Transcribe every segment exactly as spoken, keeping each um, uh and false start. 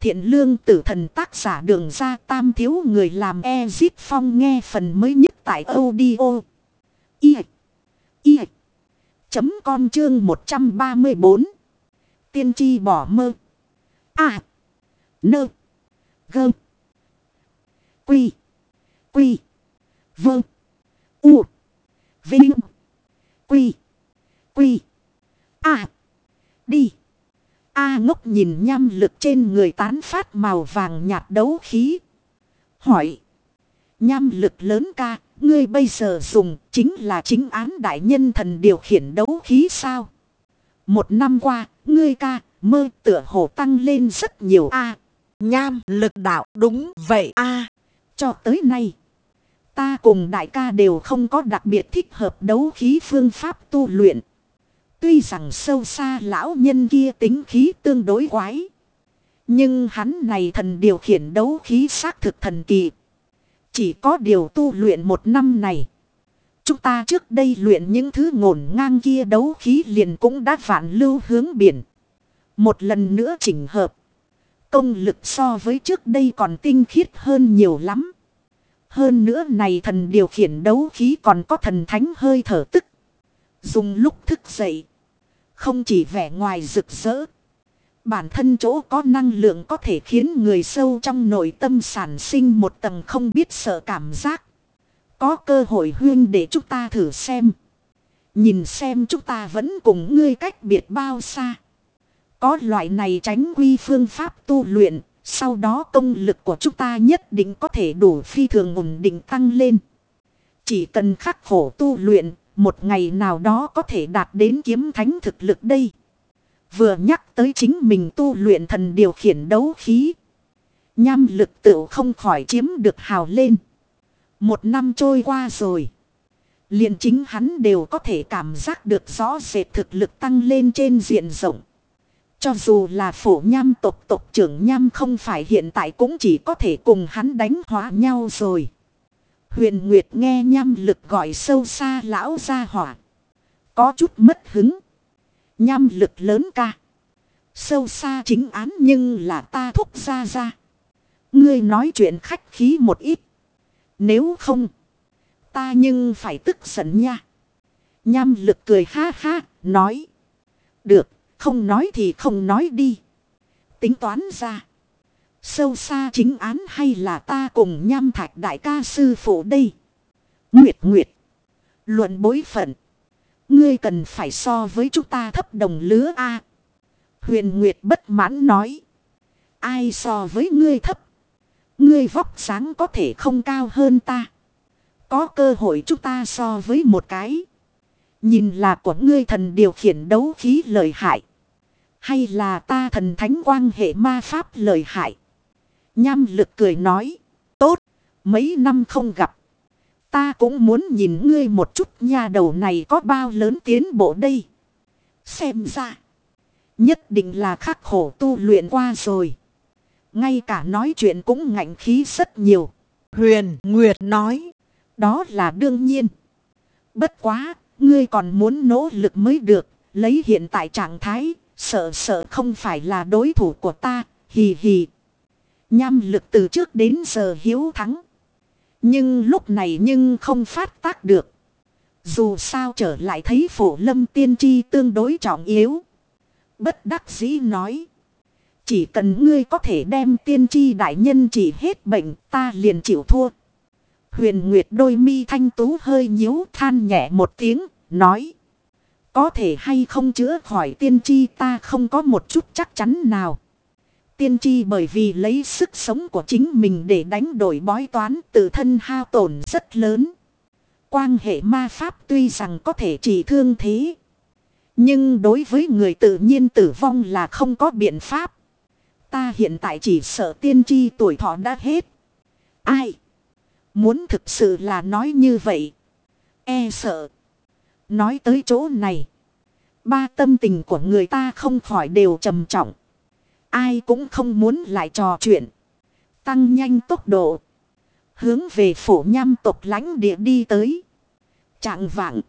Thiện lương tử thần tác giả Đường Ra Tam thiếu người làm Ezip Phong nghe phần mới nhất tại audio. I. I. Chấm com chương một trăm ba mươi bốn. Tiên tri bỏ mơ. À. Nơ. Gơ. Quy. Quy. Vơ. U. Vinh. Quy. Quy. À. Đi. A ngốc nhìn nham lực trên người tán phát màu vàng nhạt đấu khí. Hỏi. Nham lực lớn ca, ngươi bây giờ dùng chính là chính án đại nhân thần điều khiển đấu khí sao? Một năm qua, ngươi ca, mơ tựa hồ tăng lên rất nhiều a. Nham lực đạo đúng vậy a. Cho tới nay, ta cùng đại ca đều không có đặc biệt thích hợp đấu khí phương pháp tu luyện. Tuy rằng sâu xa lão nhân kia tính khí tương đối quái. Nhưng hắn này thần điều khiển đấu khí xác thực thần kỳ. Chỉ có điều tu luyện một năm này. Chúng ta trước đây luyện những thứ ngổn ngang kia đấu khí liền cũng đã vạn lưu hướng biển. Một lần nữa chỉnh hợp. Công lực so với trước đây còn tinh khiết hơn nhiều lắm. Hơn nữa này thần điều khiển đấu khí còn có thần thánh hơi thở tức. Dùng lúc thức dậy. Không chỉ vẻ ngoài rực rỡ. Bản thân chỗ có năng lượng có thể khiến người sâu trong nội tâm sản sinh một tầng không biết sợ cảm giác. Có cơ hội huyên để chúng ta thử xem. Nhìn xem chúng ta vẫn cùng ngươi cách biệt bao xa. Có loại này tránh quy phương pháp tu luyện. Sau đó công lực của chúng ta nhất định có thể đủ phi thường ổn định tăng lên. Chỉ cần khắc khổ tu luyện. Một ngày nào đó có thể đạt đến kiếm thánh thực lực đây. Vừa nhắc tới chính mình tu luyện thần điều khiển đấu khí. Nham lực tự không khỏi chiếm được hào lên. Một năm trôi qua rồi. Liền chính hắn đều có thể cảm giác được rõ rệt thực lực tăng lên trên diện rộng. Cho dù là phổ nham tộc tộc trưởng nham không phải hiện tại cũng chỉ có thể cùng hắn đánh hóa nhau rồi. Huyền Nguyệt nghe nham lực gọi sâu xa lão ra hỏa. Có chút mất hứng. Nham lực lớn ca. Sâu xa chính án nhưng là ta thúc ra ra. Ngươi nói chuyện khách khí một ít. Nếu không. Ta nhưng phải tức giận nha. Nham lực cười ha ha. Nói. Được. Không nói thì không nói đi. Tính toán ra. Sâu xa chính án hay là ta cùng nham thạch đại ca sư phụ đây. Nguyệt Nguyệt. Luận bối phận. Ngươi cần phải so với chúng ta thấp đồng lứa A. Huyền Nguyệt bất mãn nói. Ai so với ngươi thấp. Ngươi vóc sáng có thể không cao hơn ta. Có cơ hội chúng ta so với một cái. Nhìn là của ngươi thần điều khiển đấu khí lợi hại. Hay là ta thần thánh quang hệ ma pháp lợi hại. Nham lực cười nói. Tốt. Mấy năm không gặp. Ta cũng muốn nhìn ngươi một chút nha đầu này có bao lớn tiến bộ đây. Xem ra. Nhất định là khắc khổ tu luyện qua rồi. Ngay cả nói chuyện cũng ngạnh khí rất nhiều. Huyền Nguyệt nói. Đó là đương nhiên. Bất quá. Ngươi còn muốn nỗ lực mới được. Lấy hiện tại trạng thái. Sợ sợ không phải là đối thủ của ta. Hì hì. Nham lực từ trước đến giờ hiếu thắng. Nhưng lúc này nhưng không phát tác được. Dù sao trở lại thấy phổ lâm tiên tri tương đối trọng yếu. Bất đắc dĩ nói. Chỉ cần ngươi có thể đem tiên tri đại nhân trị hết bệnh ta liền chịu thua. Huyền Nguyệt đôi mi thanh tú hơi nhíu than nhẹ một tiếng. Nói. Có thể hay không chữa khỏi tiên tri ta không có một chút chắc chắn nào. Tiên tri bởi vì lấy sức sống của chính mình để đánh đổi bói toán tự thân hao tổn rất lớn. Quang hệ ma pháp tuy rằng có thể trị thương thế. Nhưng đối với người tự nhiên tử vong là không có biện pháp. Ta hiện tại chỉ sợ tiên tri tuổi thọ đã hết. Ai? Muốn thực sự là nói như vậy. E sợ. Nói tới chỗ này. Ba tâm tình của người ta không khỏi đều trầm trọng. Ai cũng không muốn lại trò chuyện. Tăng nhanh tốc độ. Hướng về phổ nham tộc lãnh địa đi tới. Trạng vạng.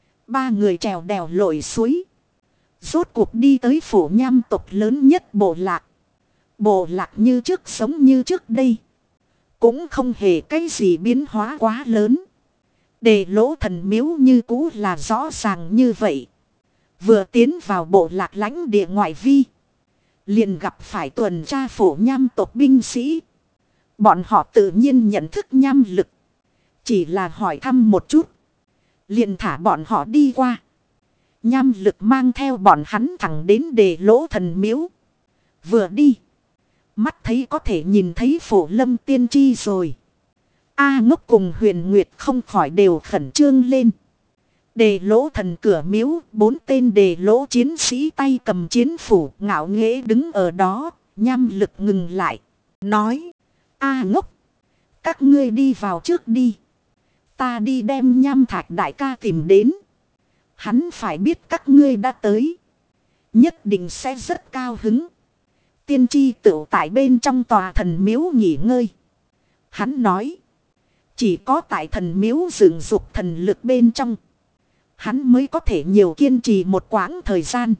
Ba người trèo đèo lội suối. Rốt cuộc đi tới phổ nham tộc lớn nhất bộ lạc. Bộ lạc như trước sống như trước đây. Cũng không hề cái gì biến hóa quá lớn. Đề lỗ thần miếu như cũ là rõ ràng như vậy. Vừa tiến vào bộ lạc lãnh địa ngoại vi. Liền gặp phải tuần tra phổ nham tộc binh sĩ. Bọn họ tự nhiên nhận thức nham lực. Chỉ là hỏi thăm một chút. Liền thả bọn họ đi qua. Nham lực mang theo bọn hắn thẳng đến đề lỗ thần miếu. Vừa đi. Mắt thấy có thể nhìn thấy phổ lâm tiên tri rồi. A Ngốc cùng Huyền Nguyệt không khỏi đều khẩn trương lên. Đề lỗ thần cửa miếu, bốn tên đề lỗ chiến sĩ tay cầm chiến phủ ngạo nghễ đứng ở đó, nham lực ngừng lại. Nói, A Ngốc, các ngươi đi vào trước đi. Ta đi đem nham thạch đại ca tìm đến. Hắn phải biết các ngươi đã tới. Nhất định sẽ rất cao hứng. Tiên tri tựu tại bên trong tòa thần miếu nghỉ ngơi. Hắn nói, chỉ có tại thần miếu dựng dục thần lực bên trong. Hắn mới có thể nhiều kiên trì một quãng thời gian.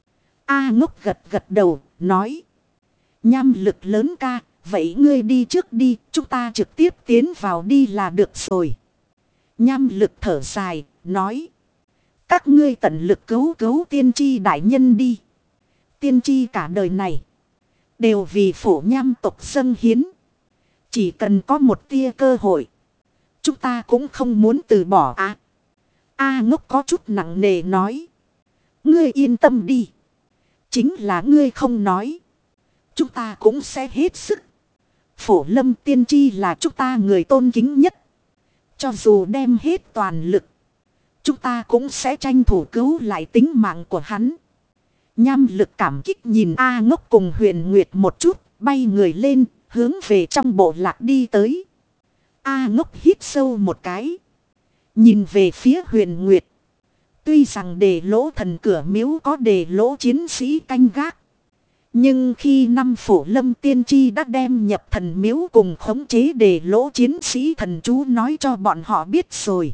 A Ngốc gật gật đầu, nói. Nham lực lớn ca, vậy ngươi đi trước đi, chúng ta trực tiếp tiến vào đi là được rồi. Nham lực thở dài, nói. Các ngươi tận lực cứu cứu tiên tri đại nhân đi. Tiên tri cả đời này. Đều vì phổ nham tộc dâng hiến. Chỉ cần có một tia cơ hội. Chúng ta cũng không muốn từ bỏ á. A Ngốc có chút nặng nề nói. Ngươi yên tâm đi. Chính là ngươi không nói. Chúng ta cũng sẽ hết sức. Phổ lâm tiên tri là chúng ta người tôn kính nhất. Cho dù đem hết toàn lực. Chúng ta cũng sẽ tranh thủ cứu lại tính mạng của hắn. Nham lực cảm kích nhìn A Ngốc cùng Huyền Nguyệt một chút. Bay người lên hướng về trong bộ lạc đi tới. A Ngốc hít sâu một cái. Nhìn về phía Huyền Nguyệt. Tuy rằng đề lỗ thần cửa miếu có đề lỗ chiến sĩ canh gác. Nhưng khi năm phổ lâm tiên tri đã đem nhập thần miếu cùng khống chế đề lỗ chiến sĩ thần chú nói cho bọn họ biết rồi.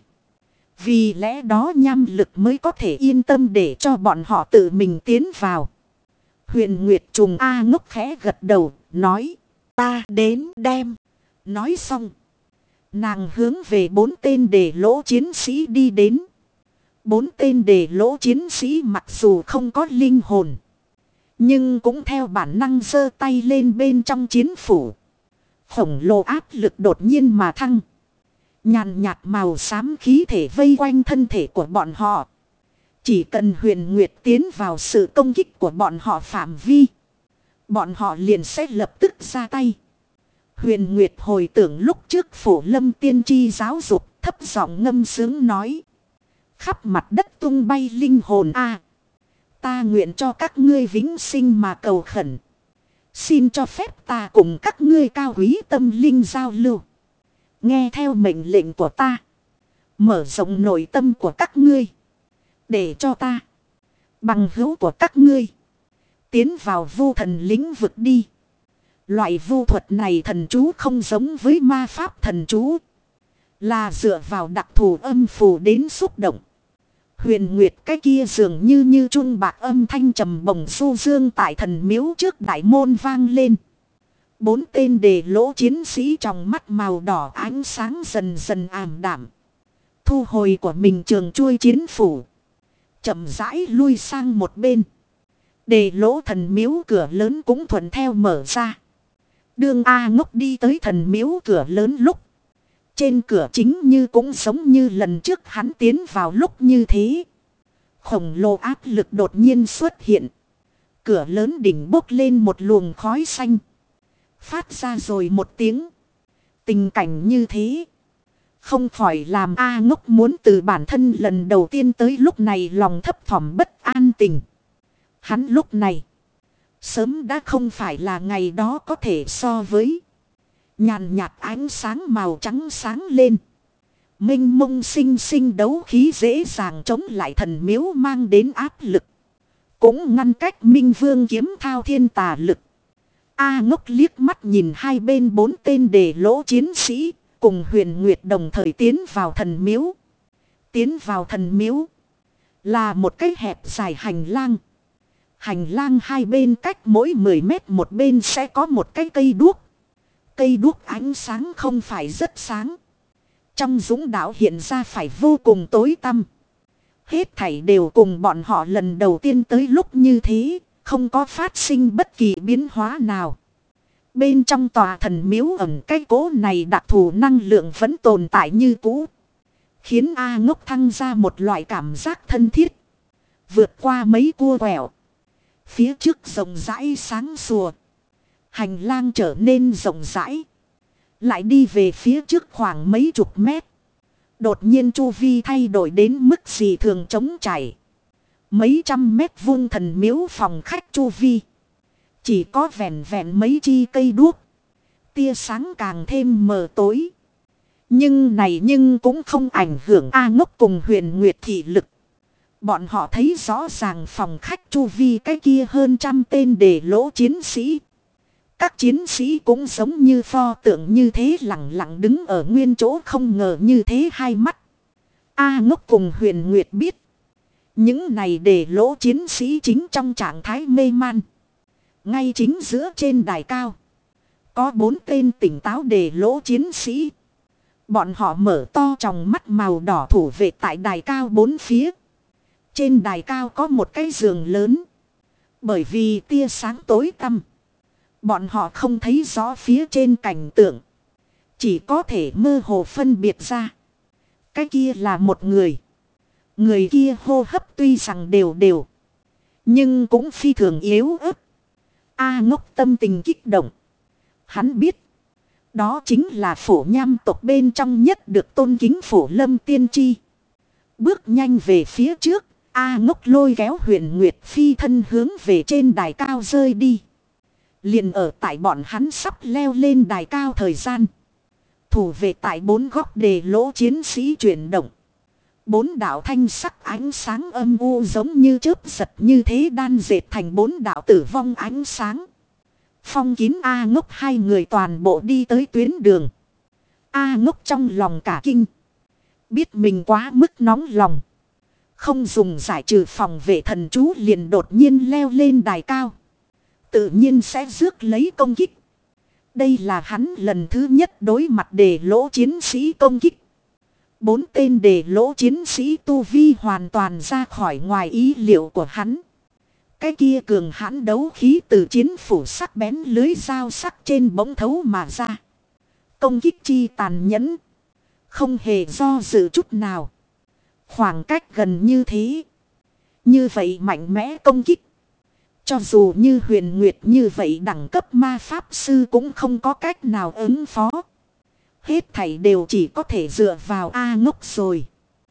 Vì lẽ đó nham lực mới có thể yên tâm để cho bọn họ tự mình tiến vào. Huyền Nguyệt trùng A Ngốc khẽ gật đầu, nói. Ta đến đem. Nói xong. Nàng hướng về bốn tên đề lỗ chiến sĩ đi đến. Bốn tên đề lỗ chiến sĩ mặc dù không có linh hồn. Nhưng cũng theo bản năng giơ tay lên bên trong chiến phủ. Khổng lồ áp lực đột nhiên mà thăng. Nhàn nhạt màu xám khí thể vây quanh thân thể của bọn họ. Chỉ cần Huyền Nguyệt tiến vào sự công kích của bọn họ phạm vi. Bọn họ liền sẽ lập tức ra tay. Huyền Nguyệt hồi tưởng lúc trước phổ lâm tiên tri giáo dục thấp giọng ngâm sướng nói. Khắp mặt đất tung bay linh hồn a ta nguyện cho các ngươi vĩnh sinh mà cầu khẩn. Xin cho phép ta cùng các ngươi cao quý tâm linh giao lưu. Nghe theo mệnh lệnh của ta. Mở rộng nội tâm của các ngươi. Để cho ta. Bằng hữu của các ngươi. Tiến vào vu thần lĩnh vực đi. Loại vu thuật này thần chú không giống với ma pháp thần chú. Là dựa vào đặc thù âm phù đến xúc động. Huyền Nguyệt cái kia dường như như trung bạc âm thanh trầm bổng du dương tại thần miếu trước đại môn vang lên. Bốn tên đề lỗ chiến sĩ trong mắt màu đỏ ánh sáng dần dần ảm đạm. Thu hồi của mình trường chuôi chiến phủ. Chậm rãi lui sang một bên. Đề lỗ thần miếu cửa lớn cũng thuận theo mở ra. Đường A Ngốc đi tới thần miếu cửa lớn lúc. Trên cửa chính như cũng giống như lần trước hắn tiến vào lúc như thế. Khổng lồ áp lực đột nhiên xuất hiện. Cửa lớn đỉnh bốc lên một luồng khói xanh. Phát ra rồi một tiếng. Tình cảnh như thế. Không khỏi làm A Ngốc muốn từ bản thân lần đầu tiên tới lúc này lòng thấp thỏm bất an tình. Hắn lúc này. Sớm đã không phải là ngày đó có thể so với. Nhàn nhạt ánh sáng màu trắng sáng lên. Minh mông sinh sinh đấu khí dễ dàng chống lại thần miếu mang đến áp lực. Cũng ngăn cách Minh Vương kiếm thao thiên tà lực. A Ngốc liếc mắt nhìn hai bên bốn tên đề lỗ chiến sĩ. Cùng Huyền Nguyệt đồng thời tiến vào thần miếu. Tiến vào thần miếu. Là một cái hẹp dài hành lang. Hành lang hai bên cách mỗi mười mét một bên sẽ có một cái cây đuốc. Cây đuốc ánh sáng không phải rất sáng. Trong dũng đạo hiện ra phải vô cùng tối tăm. Hết thảy đều cùng bọn họ lần đầu tiên tới lúc như thế, không có phát sinh bất kỳ biến hóa nào. Bên trong tòa thần miếu ẩn cái cố này đặc thù năng lượng vẫn tồn tại như cũ. Khiến A Ngốc thăng ra một loại cảm giác thân thiết. Vượt qua mấy cua quẹo. Phía trước rộng rãi sáng sủa. Hành lang trở nên rộng rãi. Lại đi về phía trước khoảng mấy chục mét. Đột nhiên chu vi thay đổi đến mức gì thường trống trải. Mấy trăm mét vuông thần miếu phòng khách chu vi. Chỉ có vẹn vẹn mấy chi cây đuốc. Tia sáng càng thêm mờ tối. Nhưng này nhưng cũng không ảnh hưởng A Ngốc cùng Huyền Nguyệt thị lực. Bọn họ thấy rõ ràng phòng khách chu vi cái kia hơn trăm tên đề lỗ chiến sĩ. Các chiến sĩ cũng giống như pho tượng như thế lặng lặng đứng ở nguyên chỗ không ngờ như thế hai mắt. A Ngốc cùng Huyền Nguyệt biết. Những này đề lỗ chiến sĩ chính trong trạng thái mê man. Ngay chính giữa trên đài cao. Có bốn tên tỉnh táo đề lỗ chiến sĩ. Bọn họ mở to tròng mắt màu đỏ thủ vệ tại đài cao bốn phía. Trên đài cao có một cái giường lớn. Bởi vì tia sáng tối tăm. Bọn họ không thấy rõ phía trên cảnh tượng. Chỉ có thể mơ hồ phân biệt ra. Cái kia là một người. Người kia hô hấp tuy rằng đều đều. Nhưng cũng phi thường yếu ớt. A Ngốc tâm tình kích động. Hắn biết. Đó chính là Phổ Nham tộc bên trong nhất được tôn kính Phổ Lâm Tiên Tri. Bước nhanh về phía trước. A Ngốc lôi kéo Huyền Nguyệt phi thân hướng về trên đài cao rơi đi. Liền ở tại bọn hắn sắp leo lên đài cao thời gian. Thủ vệ tại bốn góc đề lỗ chiến sĩ chuyển động. Bốn đạo thanh sắc ánh sáng âm u giống như chớp giật như thế đan dệt thành bốn đạo tử vong ánh sáng. Phong kín A Ngốc hai người toàn bộ đi tới tuyến đường. A Ngốc trong lòng cả kinh. Biết mình quá mức nóng lòng. Không dùng giải trừ phòng vệ thần chú liền đột nhiên leo lên đài cao. Tự nhiên sẽ rước lấy công kích. Đây là hắn lần thứ nhất đối mặt đề lỗ chiến sĩ công kích. Bốn tên đề lỗ chiến sĩ tu vi hoàn toàn ra khỏi ngoài ý liệu của hắn. Cái kia cường hãn đấu khí từ chiến phủ sắc bén lưới dao sắc trên bỗng thấu mà ra. Công kích chi tàn nhẫn. Không hề do dự chút nào. Khoảng cách gần như thế. Như vậy mạnh mẽ công kích. Cho dù như Huyền Nguyệt như vậy đẳng cấp ma pháp sư cũng không có cách nào ứng phó. Hết thảy đều chỉ có thể dựa vào A Ngốc rồi.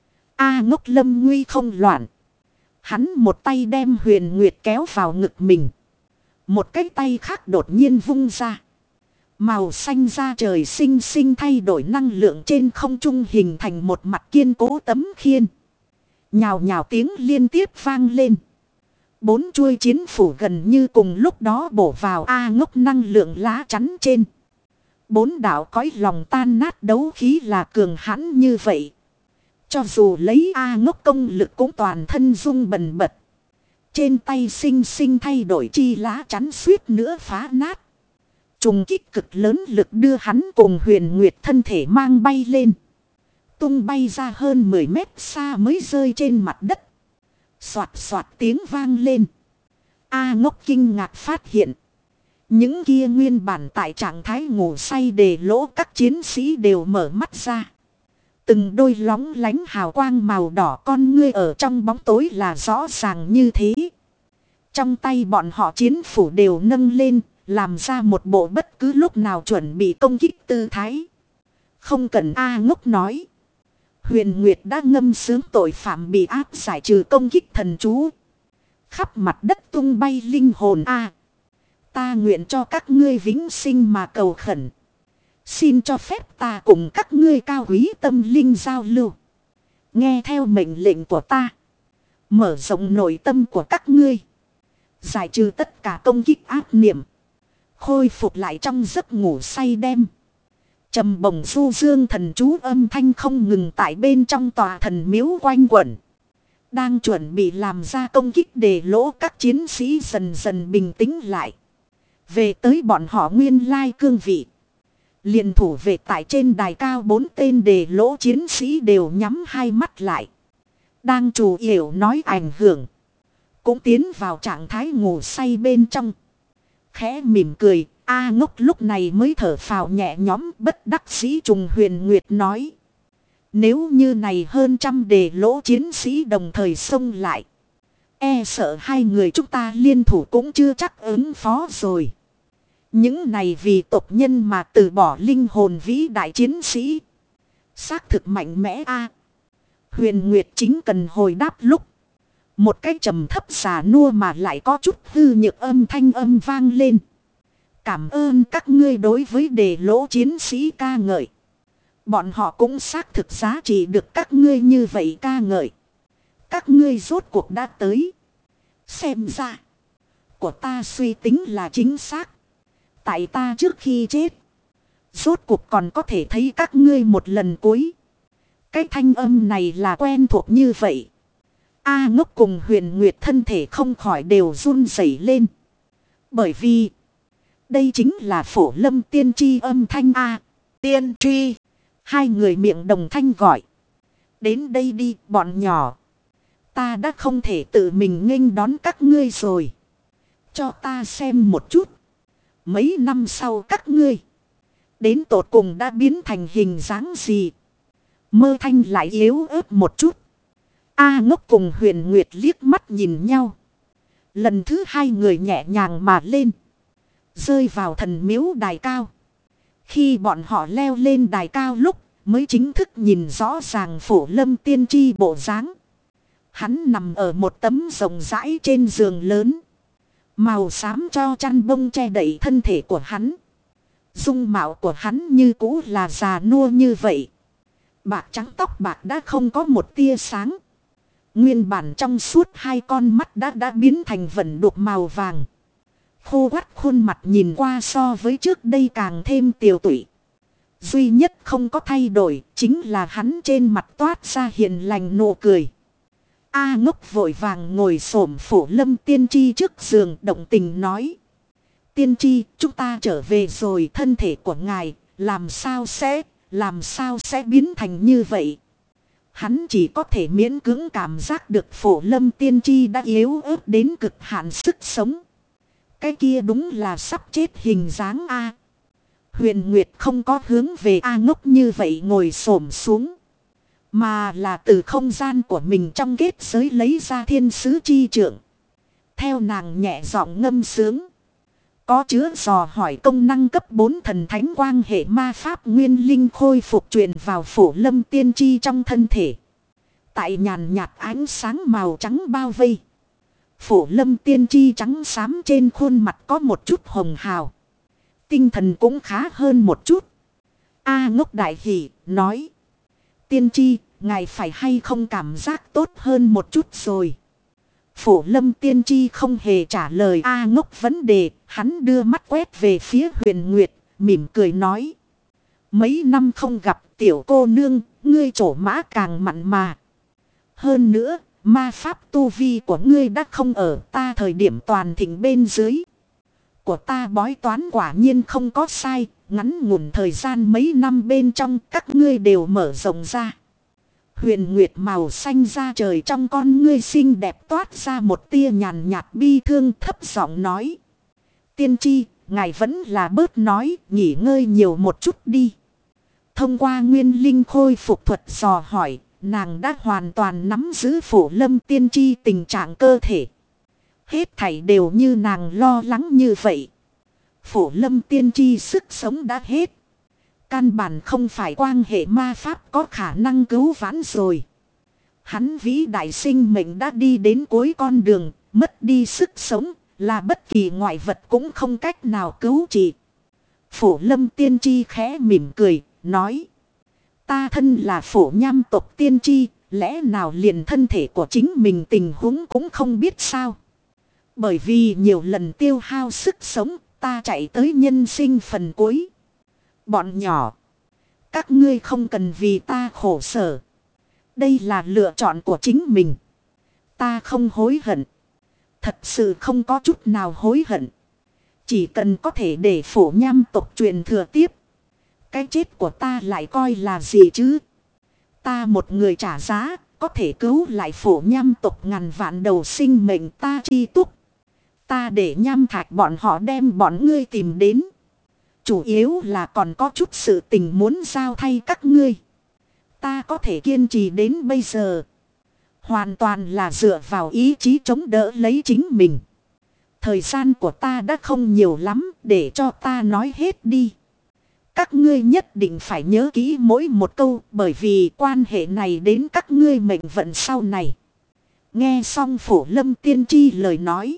A Ngốc lâm nguy không loạn. Hắn một tay đem Huyền Nguyệt kéo vào ngực mình. Một cái tay khác đột nhiên vung ra. Màu xanh da trời xinh xinh thay đổi năng lượng trên không trung hình thành một mặt kiên cố tấm khiên. Nhào nhào tiếng liên tiếp vang lên. Bốn chuôi chiến phủ gần như cùng lúc đó bổ vào A Ngốc năng lượng lá chắn trên. Bốn đạo cõi lòng tan nát đấu khí là cường hãn như vậy. Cho dù lấy A Ngốc công lực cũng toàn thân rung bần bật. Trên tay xinh xinh thay đổi chi lá chắn suýt nữa phá nát. Trùng kích cực lớn lực đưa hắn cùng Huyền Nguyệt thân thể mang bay lên. Tung bay ra hơn mười mét xa mới rơi trên mặt đất. Xoạt xoạt tiếng vang lên. A Ngốc kinh ngạc phát hiện. Những kia nguyên bản tại trạng thái ngủ say đề lỗ các chiến sĩ đều mở mắt ra. Từng đôi lóng lánh hào quang màu đỏ con ngươi ở trong bóng tối là rõ ràng như thế. Trong tay bọn họ chiến phủ đều nâng lên, làm ra một bộ bất cứ lúc nào chuẩn bị công kích tư thái. Không cần A Ngốc nói. Huyền Nguyệt đã ngâm sướng tội phạm bị áp giải trừ công kích thần chú. Khắp mặt đất tung bay linh hồn A. Ta nguyện cho các ngươi vĩnh sinh mà cầu khẩn. Xin cho phép ta cùng các ngươi cao quý tâm linh giao lưu. Nghe theo mệnh lệnh của ta. Mở rộng nội tâm của các ngươi. Giải trừ tất cả công kích ác niệm. Khôi phục lại trong giấc ngủ say đêm. Trầm bổng du dương thần chú âm thanh không ngừng tại bên trong tòa thần miếu quanh quẩn. Đang chuẩn bị làm ra công kích để lỗ các chiến sĩ dần dần bình tĩnh lại. Về tới bọn họ nguyên lai cương vị. Liền thủ vệ tại trên đài cao bốn tên đề lỗ chiến sĩ đều nhắm hai mắt lại. Đang chủ yếu nói ảnh hưởng. Cũng tiến vào trạng thái ngủ say bên trong. Khẽ mỉm cười, A Ngốc lúc này mới thở phào nhẹ nhõm, bất đắc dĩ trùng Huyền Nguyệt nói. Nếu như này hơn trăm đề lỗ chiến sĩ đồng thời xông lại. E sợ hai người chúng ta liên thủ cũng chưa chắc ứng phó rồi. Những này vì tộc nhân mà từ bỏ linh hồn vĩ đại chiến sĩ. Xác thực mạnh mẽ a. Huyền Nguyệt chính cần hồi đáp lúc. Một cái trầm thấp xà nua mà lại có chút hư nhược âm thanh âm vang lên. Cảm ơn các ngươi đối với đề lỗ chiến sĩ ca ngợi. Bọn họ cũng xác thực giá trị được các ngươi như vậy ca ngợi. Các ngươi rốt cuộc đã tới. Xem ra. Của ta suy tính là chính xác. Tại ta trước khi chết. Rốt cuộc còn có thể thấy các ngươi một lần cuối. Cái thanh âm này là quen thuộc như vậy. A Ngốc cùng Huyền Nguyệt thân thể không khỏi đều run rẩy lên. Bởi vì. Đây chính là Phổ Lâm tiên tri âm thanh A. Tiên tri. Hai người miệng đồng thanh gọi. Đến đây đi bọn nhỏ. Ta đã không thể tự mình nghênh đón các ngươi rồi. Cho ta xem một chút. Mấy năm sau các ngươi. Đến tột cùng đã biến thành hình dáng gì. Mơ thanh lại yếu ớt một chút. A Ngốc cùng Huyền Nguyệt liếc mắt nhìn nhau. Lần thứ hai người nhẹ nhàng mà lên. Rơi vào thần miếu đài cao. Khi bọn họ leo lên đài cao lúc mới chính thức nhìn rõ ràng Phổ Lâm tiên tri bộ dáng. Hắn nằm ở một tấm rộng rãi trên giường lớn. Màu xám cho chăn bông che đậy thân thể của hắn. Dung mạo của hắn như cũ là già nua như vậy. Bạc trắng tóc bạc đã không có một tia sáng. Nguyên bản trong suốt hai con mắt đã đã biến thành vẩn đục màu vàng. Khô quắt khuôn mặt nhìn qua so với trước đây càng thêm tiều tụy. Duy nhất không có thay đổi chính là hắn trên mặt toát ra hiền lành nụ cười. A Ngốc vội vàng ngồi xổm Phổ Lâm tiên tri trước giường động tình nói. Tiên tri chúng ta trở về rồi, thân thể của ngài làm sao sẽ, làm sao sẽ biến thành như vậy. Hắn chỉ có thể miễn cưỡng cảm giác được Phổ Lâm tiên tri đã yếu ớt đến cực hạn sức sống. Cái kia đúng là sắp chết hình dáng A. Huyền Nguyệt không có hướng về A Ngốc như vậy ngồi xổm xuống. Mà là từ không gian của mình trong kết giới lấy ra thiên sứ chi trượng. Theo nàng nhẹ giọng ngâm sướng. Có chứa dò hỏi công năng cấp bốn thần thánh quang hệ ma pháp nguyên linh khôi phục truyền vào Phổ Lâm tiên tri trong thân thể. Tại nhàn nhạt ánh sáng màu trắng bao vây. Phổ Lâm tiên tri trắng xám trên khuôn mặt có một chút hồng hào. Tinh thần cũng khá hơn một chút. A Ngốc đại hỉ nói. Tiên tri, ngài phải hay không cảm giác tốt hơn một chút rồi. Phổ Lâm tiên tri không hề trả lời A Ngốc vấn đề. Hắn đưa mắt quét về phía Huyền Nguyệt, mỉm cười nói. Mấy năm không gặp tiểu cô nương, ngươi trổ mã càng mặn mà. Hơn nữa, ma pháp tu vi của ngươi đã không ở ta thời điểm toàn thịnh bên dưới. Của ta bói toán quả nhiên không có sai, ngắn ngủn thời gian mấy năm bên trong các ngươi đều mở rộng ra. Huyền Nguyệt màu xanh da trời trong con ngươi xinh đẹp toát ra một tia nhàn nhạt bi thương, thấp giọng nói. Tiên tri, ngài vẫn là bớt nói, nghỉ ngơi nhiều một chút đi. Thông qua nguyên linh khôi phục thuật dò hỏi, nàng đã hoàn toàn nắm giữ Phổ Lâm tiên tri tình trạng cơ thể. Hết thảy đều như nàng lo lắng như vậy. Phổ Lâm tiên tri sức sống đã hết. Căn bản không phải quan hệ ma pháp có khả năng cứu vãn rồi. Hắn vĩ đại sinh mệnh đã đi đến cuối con đường, mất đi sức sống, là bất kỳ ngoại vật cũng không cách nào cứu trị. Phổ Lâm tiên tri khẽ mỉm cười, nói. Ta thân là phổ nham tộc tiên tri, lẽ nào liền thân thể của chính mình tình huống cũng không biết sao. Bởi vì nhiều lần tiêu hao sức sống, ta chạy tới nhân sinh phần cuối. Bọn nhỏ, các ngươi không cần vì ta khổ sở. Đây là lựa chọn của chính mình. Ta không hối hận. Thật sự không có chút nào hối hận. Chỉ cần có thể để Phổ Nham tộc truyền thừa tiếp. Cái chết của ta lại coi là gì chứ? Ta một người trả giá, có thể cứu lại Phổ Nham tộc ngàn vạn đầu sinh mệnh ta chi túc. Ta để Nham Thạch bọn họ đem bọn ngươi tìm đến. Chủ yếu là còn có chút sự tình muốn giao thay các ngươi. Ta có thể kiên trì đến bây giờ. Hoàn toàn là dựa vào ý chí chống đỡ lấy chính mình. Thời gian của ta đã không nhiều lắm, để cho ta nói hết đi. Các ngươi nhất định phải nhớ kỹ mỗi một câu, bởi vì quan hệ này đến các ngươi mệnh vận sau này. Nghe xong Phổ Lâm tiên tri lời nói.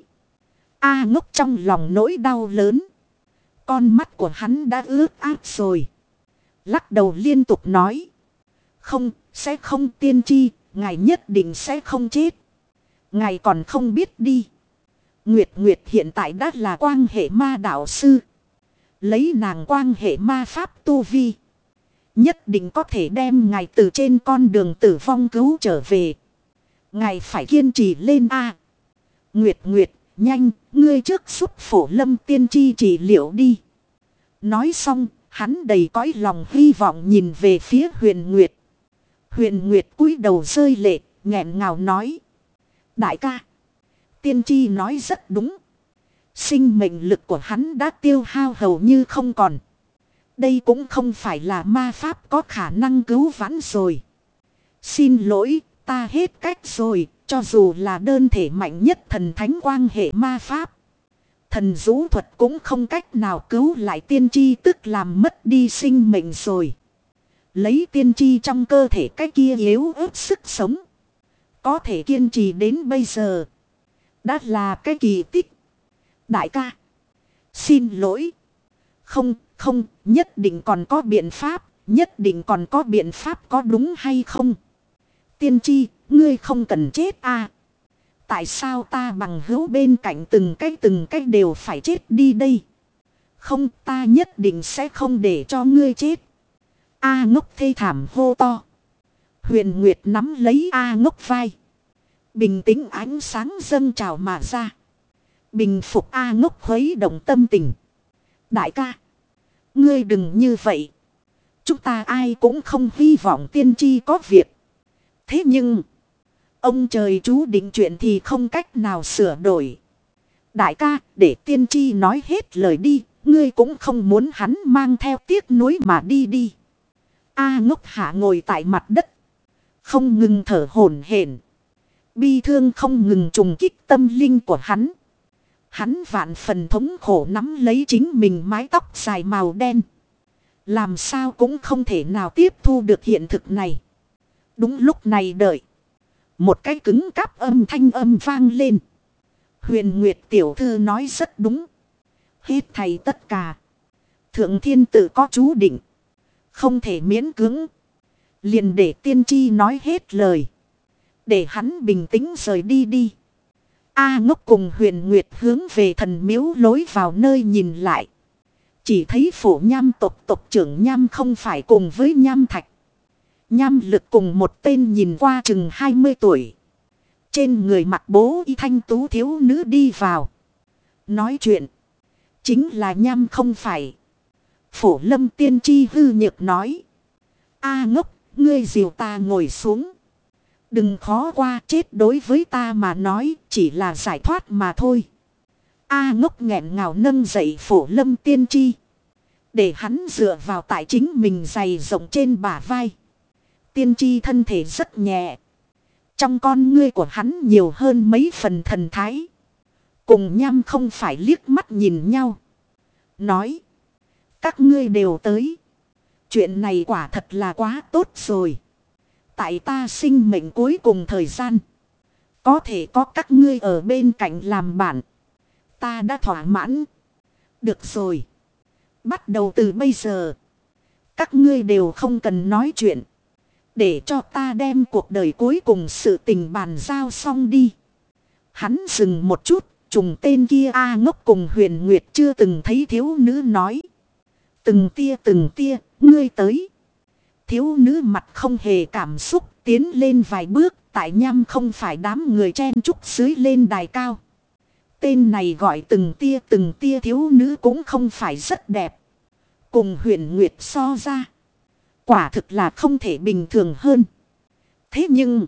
A Ngốc trong lòng nỗi đau lớn. Con mắt của hắn đã ướt át rồi. Lắc đầu liên tục nói. Không, sẽ không tiên tri, ngài nhất định sẽ không chết. Ngài còn không biết đi. Nguyệt Nguyệt hiện tại đã là quang hệ ma đạo sư. Lấy nàng quang hệ ma pháp tu vi. Nhất định có thể đem ngài từ trên con đường tử vong cứu trở về. Ngài phải kiên trì lên a. Nguyệt Nguyệt, nhanh, ngươi trước giúp Phổ Lâm tiên tri trị liệu đi. Nói xong, hắn đầy cõi lòng hy vọng nhìn về phía Huyền Nguyệt. Huyền Nguyệt cúi đầu rơi lệ, nghẹn ngào nói. Đại ca, tiên tri nói rất đúng. Sinh mệnh lực của hắn đã tiêu hao hầu như không còn. Đây cũng không phải là ma pháp có khả năng cứu vãn rồi. Xin lỗi, ta hết cách rồi, cho dù là đơn thể mạnh nhất thần thánh quang hệ ma pháp. Thần vũ thuật cũng không cách nào cứu lại tiên tri, tức làm mất đi sinh mệnh rồi. Lấy tiên tri trong cơ thể cái kia yếu ớt sức sống. Có thể kiên trì đến bây giờ. Đã là cái kỳ tích. Đại ca. Xin lỗi. Không, không, nhất định còn có biện pháp. Nhất định còn có biện pháp, có đúng hay không? Tiên tri, ngươi không cần chết à? Tại sao ta bằng hữu bên cạnh từng cái từng cái đều phải chết đi đây? Không, ta nhất định sẽ không để cho ngươi chết. A Ngốc thê thảm hô to. Huyền Nguyệt nắm lấy A Ngốc vai. Bình tĩnh ánh sáng dâng trào mà ra. Bình phục A Ngốc khuấy động tâm tình. Đại ca, ngươi đừng như vậy. Chúng ta ai cũng không hy vọng tiên tri có việc. Thế nhưng, ông trời chú định chuyện thì không cách nào sửa đổi. Đại ca, để tiên tri nói hết lời đi. Ngươi cũng không muốn hắn mang theo tiếc nuối mà đi đi. A Ngốc hạ ngồi tại mặt đất. Không ngừng thở hổn hển. Bi thương không ngừng trùng kích tâm linh của hắn. Hắn vạn phần thống khổ nắm lấy chính mình mái tóc dài màu đen. Làm sao cũng không thể nào tiếp thu được hiện thực này. Đúng lúc này đợi. Một cái cứng cáp âm thanh âm vang lên. Huyền Nguyệt tiểu thư nói rất đúng. Hết thầy tất cả. Thượng thiên tự có chú định. Không thể miễn cưỡng. Liền để tiên tri nói hết lời. Để hắn bình tĩnh rời đi đi. A Ngốc cùng Huyền Nguyệt hướng về thần miếu lối vào nơi nhìn lại. Chỉ thấy Phổ Nham tộc tộc trưởng Nham không phải cùng với Nham Thạch. Nham Lực cùng một tên nhìn qua chừng hai mươi tuổi. Trên người mặc bố y thanh tú thiếu nữ đi vào. Nói chuyện. Chính là Nham không phải. Phổ Lâm tiên tri hư nhược nói. A Ngốc, ngươi dìu ta ngồi xuống. Đừng khó qua, chết đối với ta mà nói chỉ là giải thoát mà thôi. A Ngốc nghẹn ngào nâng dậy Phổ Lâm tiên tri. Để hắn dựa vào tại chính mình dày rộng trên bả vai. Tiên tri thân thể rất nhẹ. Trong con ngươi của hắn nhiều hơn mấy phần thần thái. Cùng Nham không phải liếc mắt nhìn nhau. Nói. Các ngươi đều tới. Chuyện này quả thật là quá tốt rồi. Tại ta sinh mệnh cuối cùng thời gian. Có thể có các ngươi ở bên cạnh làm bạn. Ta đã thỏa mãn. Được rồi. Bắt đầu từ bây giờ. Các ngươi đều không cần nói chuyện. Để cho ta đem cuộc đời cuối cùng sự tình bàn giao xong đi. Hắn dừng một chút. Trùng tên kia A Ngốc cùng Huyền Nguyệt chưa từng thấy thiếu nữ nói. Từng tia từng tia, ngươi tới. Thiếu nữ mặt không hề cảm xúc, tiến lên vài bước, tại nham không phải đám người chen chúc dưới lên đài cao. Tên này gọi từng tia từng tia thiếu nữ cũng không phải rất đẹp. Cùng Huyền Nguyệt so ra, quả thực là không thể bình thường hơn. Thế nhưng,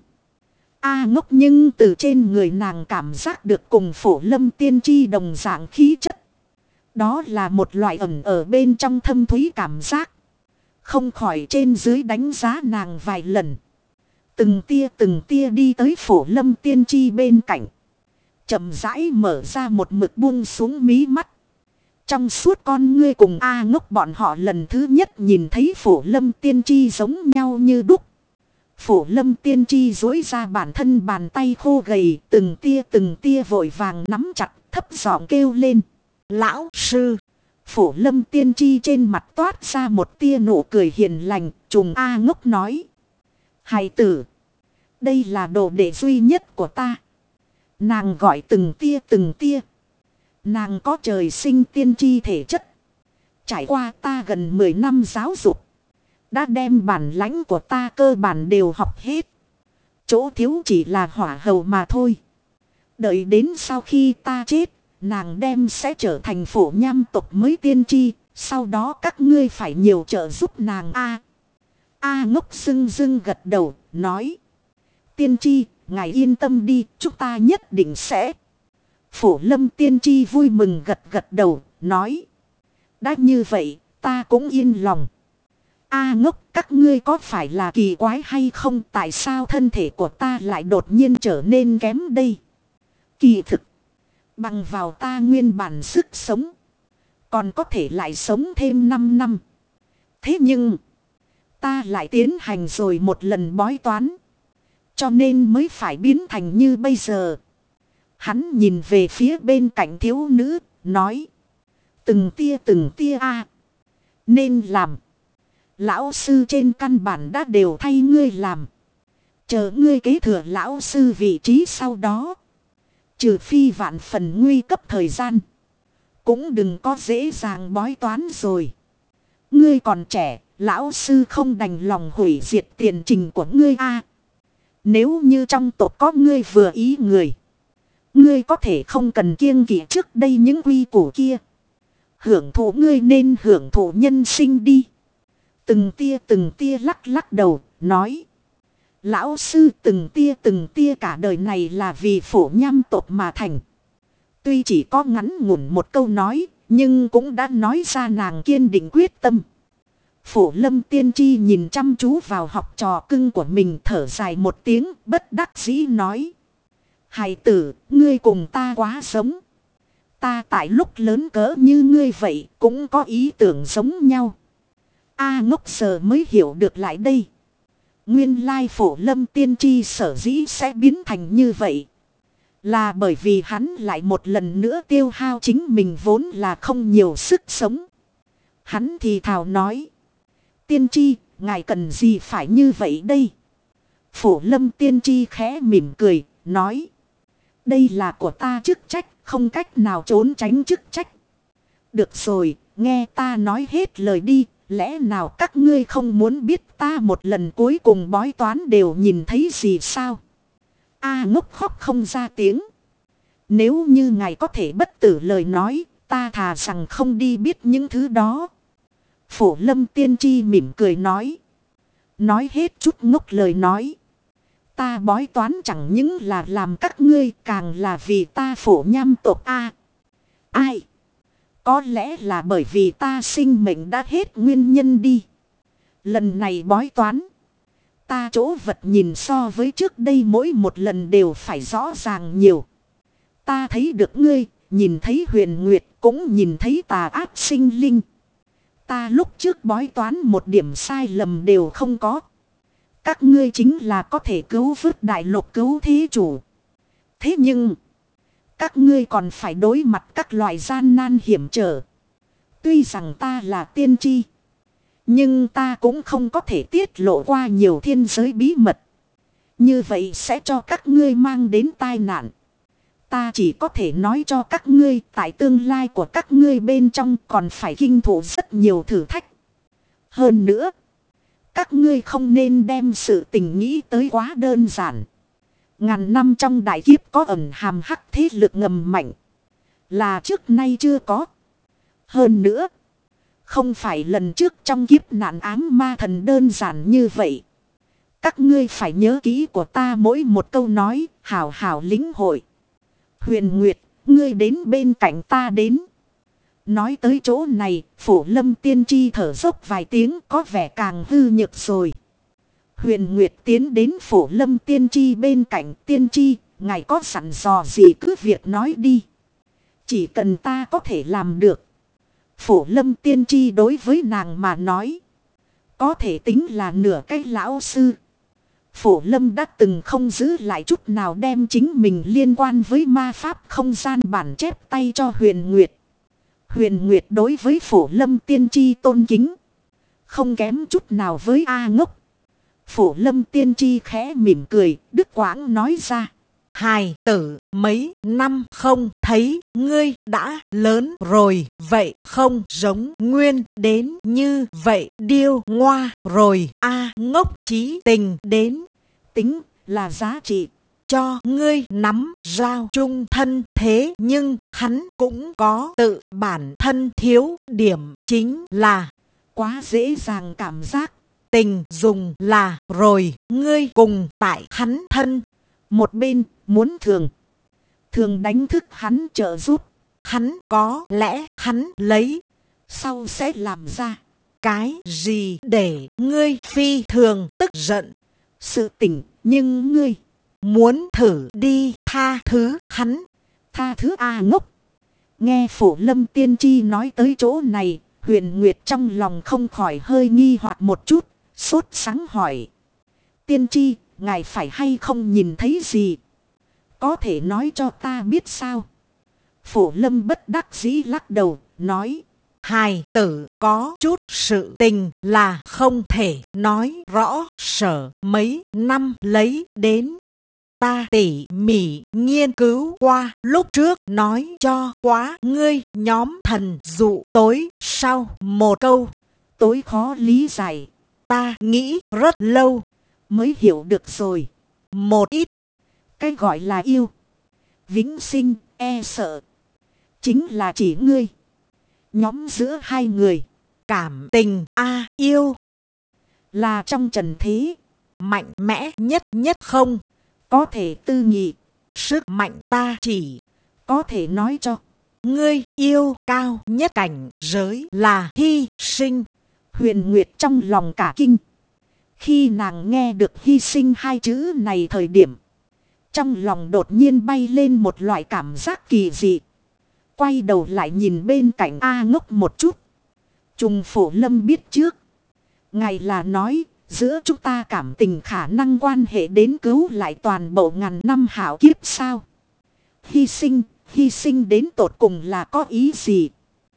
A Ngốc nhưng từ trên người nàng cảm giác được cùng Phổ Lâm tiên tri đồng dạng khí chất. Đó là một loại ẩn ở bên trong thâm thúy cảm giác. Không khỏi trên dưới đánh giá nàng vài lần. Từng tia từng tia đi tới Phổ Lâm tiên tri bên cạnh. Chậm rãi mở ra một mực buông xuống mí mắt. Trong suốt con ngươi cùng A Ngốc bọn họ lần thứ nhất nhìn thấy Phổ Lâm tiên tri giống nhau như đúc. Phổ Lâm tiên tri duỗi ra bản thân bàn tay khô gầy, từng tia từng tia vội vàng nắm chặt, thấp giọng kêu lên. Lão sư! Phổ Lâm tiên tri trên mặt toát ra một tia nụ cười hiền lành, trùng A Ngốc nói. Hài tử! Đây là đồ đệ duy nhất của ta. Nàng gọi từng tia từng tia. Nàng có trời sinh tiên tri thể chất. Trải qua ta gần mười năm giáo dục. Đã đem bản lãnh của ta cơ bản đều học hết. Chỗ thiếu chỉ là hỏa hầu mà thôi. Đợi đến sau khi ta chết, nàng đem sẽ trở thành phổ nham tộc mới tiên tri. Sau đó các ngươi phải nhiều trợ giúp nàng A. A Ngốc dưng dưng gật đầu, nói. Tiên tri, ngài yên tâm đi, chúng ta nhất định sẽ. Phổ Lâm tiên tri vui mừng gật gật đầu, nói. Đã như vậy, ta cũng yên lòng. A Ngốc, các ngươi có phải là kỳ quái hay không? Tại sao thân thể của ta lại đột nhiên trở nên kém đây? Kỳ thực, bằng vào ta nguyên bản sức sống, còn có thể lại sống thêm năm năm. Thế nhưng, ta lại tiến hành rồi một lần bói toán. Cho nên mới phải biến thành như bây giờ. Hắn nhìn về phía bên cạnh thiếu nữ, nói. Từng tia từng tia a nên làm. Lão sư trên căn bản đã đều thay ngươi làm. Chờ ngươi kế thừa lão sư vị trí sau đó. Trừ phi vạn phần nguy cấp thời gian. Cũng đừng có dễ dàng bói toán rồi. Ngươi còn trẻ, lão sư không đành lòng hủy diệt tiền trình của ngươi a. Nếu như trong tộc có ngươi vừa ý người. Ngươi có thể không cần kiêng kỵ trước đây những quy củ kia. Hưởng thụ ngươi nên hưởng thụ nhân sinh đi. Từng tia từng tia lắc lắc đầu, nói. Lão sư từng tia từng tia cả đời này là vì phổ nham tộc mà thành. Tuy chỉ có ngắn ngủn một câu nói, nhưng cũng đã nói ra nàng kiên định quyết tâm. Phổ Lâm tiên tri nhìn chăm chú vào học trò cưng của mình, thở dài một tiếng, bất đắc dĩ nói. Hài tử, ngươi cùng ta quá giống. Ta tại lúc lớn cỡ như ngươi vậy cũng có ý tưởng giống nhau. A Ngốc giờ mới hiểu được lại đây. Nguyên lai Phổ Lâm tiên tri sở dĩ sẽ biến thành như vậy. Là bởi vì hắn lại một lần nữa tiêu hao chính mình vốn là không nhiều sức sống. Hắn thì thào nói. Tiên tri, ngài cần gì phải như vậy đây? Phổ Lâm tiên tri khẽ mỉm cười, nói. Đây là của ta chức trách, không cách nào trốn tránh chức trách. Được rồi, nghe ta nói hết lời đi. Lẽ nào các ngươi không muốn biết ta một lần cuối cùng bói toán đều nhìn thấy gì sao? A Ngốc khóc không ra tiếng. Nếu như ngài có thể bất tử lời nói, ta thà rằng không đi biết những thứ đó. Phổ Lâm tiên tri mỉm cười nói. Nói hết chút ngốc lời nói. Ta bói toán chẳng những là làm các ngươi, càng là vì ta phổ nham tộc A. Ai? Có lẽ là bởi vì ta sinh mệnh đã hết nguyên nhân đi. Lần này bói toán. Ta chỗ vật nhìn so với trước đây mỗi một lần đều phải rõ ràng nhiều. Ta thấy được ngươi, nhìn thấy Huyền Nguyệt, cũng nhìn thấy tà ác sinh linh. Ta lúc trước bói toán một điểm sai lầm đều không có. Các ngươi chính là có thể cứu vớt đại lục cứu thí chủ. Thế nhưng, các ngươi còn phải đối mặt các loại gian nan hiểm trở. Tuy rằng ta là tiên tri, nhưng ta cũng không có thể tiết lộ qua nhiều thiên giới bí mật. Như vậy sẽ cho các ngươi mang đến tai nạn. Ta chỉ có thể nói cho các ngươi, tại tương lai của các ngươi bên trong còn phải kinh thụ rất nhiều thử thách. Hơn nữa, các ngươi không nên đem sự tình nghĩ tới quá đơn giản. Ngàn năm trong đại kiếp có ẩn hàm hắc thế lực ngầm mạnh. Là trước nay chưa có. Hơn nữa. Không phải lần trước trong kiếp nạn ám ma thần đơn giản như vậy. Các ngươi phải nhớ kỹ của ta mỗi một câu nói. Hảo hảo lĩnh hội. Huyền Nguyệt, ngươi đến bên cạnh ta đến. Nói tới chỗ này, Phổ Lâm tiên tri thở dốc vài tiếng có vẻ càng hư nhược rồi. Huyền Nguyệt tiến đến Phổ Lâm tiên tri bên cạnh. Tiên tri, ngài có sẵn dò gì cứ việc nói đi. Chỉ cần ta có thể làm được. Phổ Lâm tiên tri đối với nàng mà nói. Có thể tính là nửa cái lão sư. Phổ Lâm đã từng không giữ lại chút nào đem chính mình liên quan với ma pháp không gian bản chép tay cho Huyền Nguyệt. Huyền Nguyệt đối với Phổ Lâm tiên tri tôn kính. Không kém chút nào với A Ngốc. Phổ Lâm tiên tri khẽ mỉm cười, Đức Quãng nói ra. Hài tử mấy năm không thấy ngươi đã lớn rồi, vậy không giống nguyên đến như vậy điêu ngoa rồi. A Ngốc chí tình đến Tính là giá trị. Cho ngươi nắm giao chung thân, thế nhưng hắn cũng có tự bản thân thiếu điểm, chính là Quá dễ dàng cảm giác. Tình dùng là rồi, ngươi cùng tại hắn thân. Một bên muốn thường. Thường đánh thức hắn trợ giúp. Hắn có lẽ hắn lấy. Sau sẽ làm ra. Cái gì để ngươi phi thường tức giận. Sự tỉnh nhưng ngươi. Muốn thử đi tha thứ hắn. Tha thứ A Ngốc. Nghe Phổ Lâm tiên tri nói tới chỗ này. Huyền Nguyệt trong lòng không khỏi hơi nghi hoặc một chút. Sốt sắng hỏi. Tiên tri, ngài phải hay không nhìn thấy gì? Có thể nói cho ta biết sao? Phổ Lâm bất đắc dĩ lắc đầu, nói. Hài tử có chút sự tình là không thể nói rõ sở mấy năm lấy đến. Ta tỉ mỉ nghiên cứu qua, lúc trước nói cho quá ngươi nhóm thần dụ tối sau một câu. Tối khó lý giải. Ta nghĩ rất lâu mới hiểu được rồi. Một ít. Cái gọi là yêu. Vĩnh sinh, e sợ. Chính là chỉ ngươi. Nhóm giữa hai người. Cảm tình a yêu. Là trong trần thế. Mạnh mẽ nhất nhất không. Có thể tư nghị. Sức mạnh ta chỉ. Có thể nói cho. Ngươi yêu cao nhất cảnh giới là hy sinh. Huyền Nguyệt trong lòng cả kinh. Khi nàng nghe được hy sinh hai chữ này thời điểm. Trong lòng đột nhiên bay lên một loại cảm giác kỳ dị. Quay đầu lại nhìn bên cạnh A Ngốc một chút. Trùng Phổ Lâm biết trước. Ngài là nói, giữa chúng ta cảm tình khả năng quan hệ đến cứu lại toàn bộ ngàn năm hảo kiếp sao? Hy sinh, hy sinh đến tột cùng là có ý gì?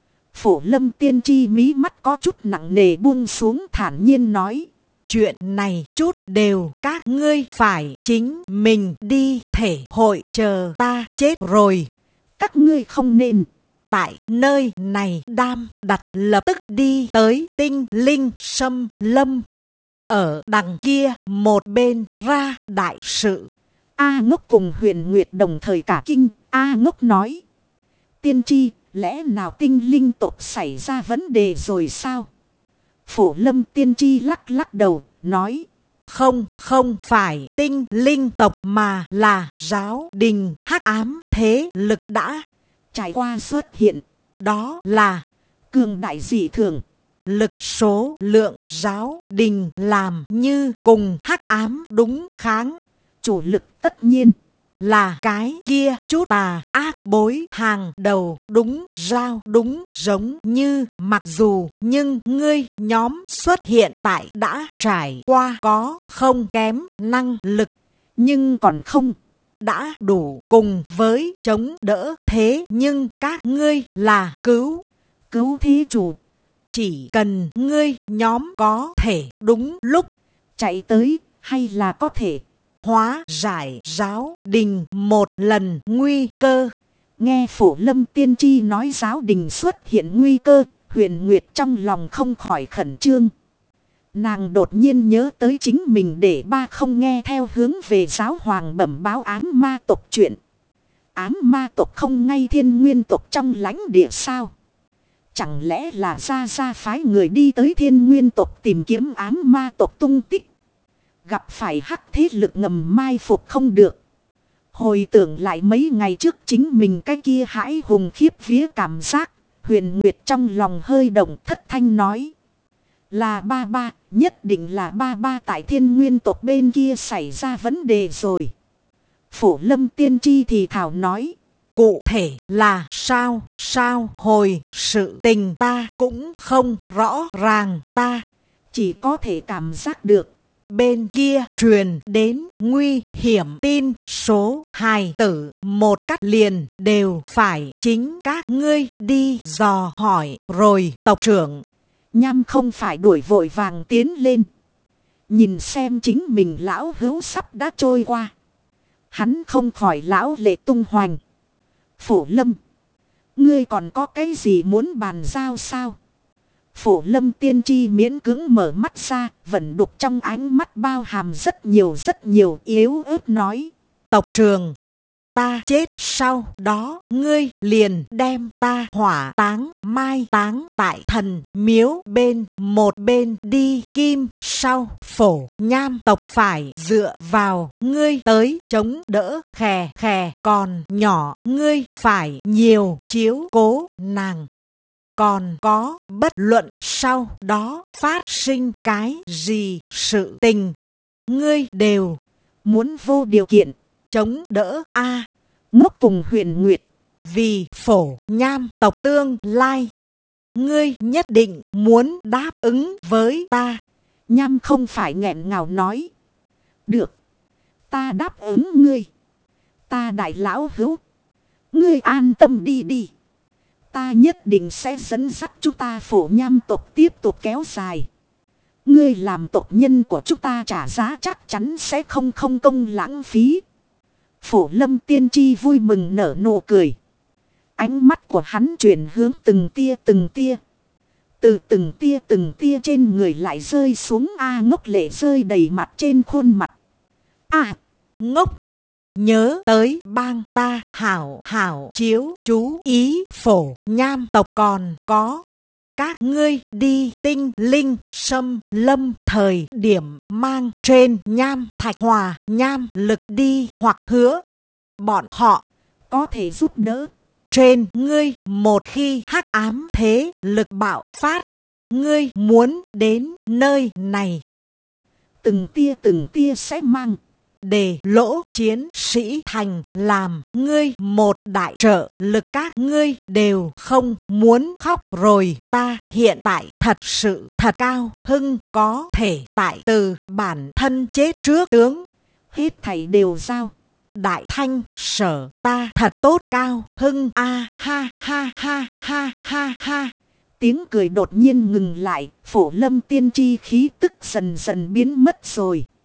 Phổ Lâm tiên tri mí mắt có chút nặng nề buông xuống thản nhiên nói. Chuyện này chút đều các ngươi phải chính mình đi thể hội, chờ ta chết rồi. Các ngươi không nên tại nơi này đam đặt, lập tức đi tới Tinh Linh Sâm Lâm. Ở đằng kia một bên ra đại sự. A Ngốc cùng Huyền Nguyệt đồng thời cả kinh. A Ngốc nói. Tiên tri, lẽ nào tinh linh tộc xảy ra vấn đề rồi sao? Phổ Lâm tiên tri lắc lắc đầu, nói. Không, không phải tinh linh tộc mà là giáo đình hắc ám thế lực đã trải qua xuất hiện. Đó là cường đại dị thường. Lực số lượng giáo đình làm như cùng hắc ám đúng kháng. Chủ lực tất nhiên là cái kia chút tà ác bối hàng đầu, đúng giao đúng giống như. Mặc dù nhưng ngươi nhóm xuất hiện tại đã trải qua có không kém năng lực, nhưng còn không đã đủ cùng với chống đỡ. Thế nhưng các ngươi là cứu cứu thí chủ. Chỉ cần ngươi nhóm có thể đúng lúc chạy tới, hay là có thể hóa giải giáo đình một lần nguy cơ. Nghe Phổ Lâm tiên tri nói giáo đình xuất hiện nguy cơ, Huyền Nguyệt trong lòng không khỏi khẩn trương. Nàng đột nhiên nhớ tới chính mình để ba không nghe theo hướng về giáo hoàng bẩm báo ám ma tộc chuyện. Ám ma tộc không ngay thiên nguyên tộc trong lãnh địa sao? Chẳng lẽ là ra ra phái người đi tới thiên nguyên tộc tìm kiếm ám ma tộc tung tích? Gặp phải hắc thế lực ngầm mai phục không được. Hồi tưởng lại mấy ngày trước chính mình cái kia hãi hùng khiếp vía cảm giác. Huyền Nguyệt trong lòng hơi động thất thanh nói. Là ba ba, nhất định là ba ba tại thiên nguyên tộc bên kia xảy ra vấn đề rồi. Phổ Lâm tiên tri thì thảo nói. Cụ thể là sao, sao hồi sự tình ta cũng không rõ ràng, ta chỉ có thể cảm giác được. Bên kia truyền đến nguy hiểm tin số hài tử một cách liền đều phải chính các ngươi đi dò hỏi rồi tộc trưởng. Nham không phải đuổi vội vàng tiến lên. Nhìn xem chính mình lão hữu sắp đã trôi qua. Hắn không khỏi lão lệ tung hoành. Phổ Lâm, ngươi còn có cái gì muốn bàn giao sao? Phổ Lâm tiên tri miễn cưỡng mở mắt ra, vẫn đục trong ánh mắt bao hàm rất nhiều rất nhiều yếu ớt nói. Tộc trưởng, ta chết sau đó ngươi liền đem ta hỏa táng mai táng tại thần miếu bên một bên đi, kim sau Phổ Nham tộc phải dựa vào ngươi tới chống đỡ, khè khè còn nhỏ ngươi phải nhiều chiếu cố nàng. Còn có bất luận sau đó phát sinh cái gì sự tình, ngươi đều muốn vô điều kiện chống đỡ a. À, ngốc cùng Huyền Nguyệt. Vì Phổ Nham tộc tương lai, ngươi nhất định muốn đáp ứng với ta. Nham không phải nghẹn ngào nói. Được, ta đáp ứng ngươi. Ta đại lão hữu, ngươi an tâm đi đi. Ta nhất định sẽ dẫn dắt chúng ta Phổ Nham tộc tiếp tục kéo dài. Ngươi làm tộc nhân của chúng ta trả giá chắc chắn sẽ không không công lãng phí. Phổ Lâm tiên tri vui mừng nở nụ cười. Ánh mắt của hắn chuyển hướng từng tia từng tia. Từ từng tia từng tia trên người lại rơi xuống a ngốc lệ rơi đầy mặt trên khuôn mặt. À, ngốc, nhớ tới bang ta hảo hảo chiếu chú ý Phổ Nham tộc, còn có các ngươi đi tinh linh xâm lâm thời điểm mang trên nham thạch hòa nham lực đi, hoặc hứa bọn họ có thể giúp đỡ trên ngươi một khi hắc ám thế lực bạo phát. Ngươi muốn đến nơi này, từng tia từng tia sẽ mang để lỗ chiến sĩ thành làm ngươi một đại trợ lực. Các ngươi đều không muốn khóc rồi. Ta hiện tại thật sự thật cao hưng có thể tại từ bản thân chết trước tướng. Hết thảy đều giao đại thanh sở, ta thật tốt cao hưng a. À, ha ha ha ha ha ha. Tiếng cười đột nhiên ngừng lại. Phổ Lâm tiên tri khí tức dần dần biến mất rồi.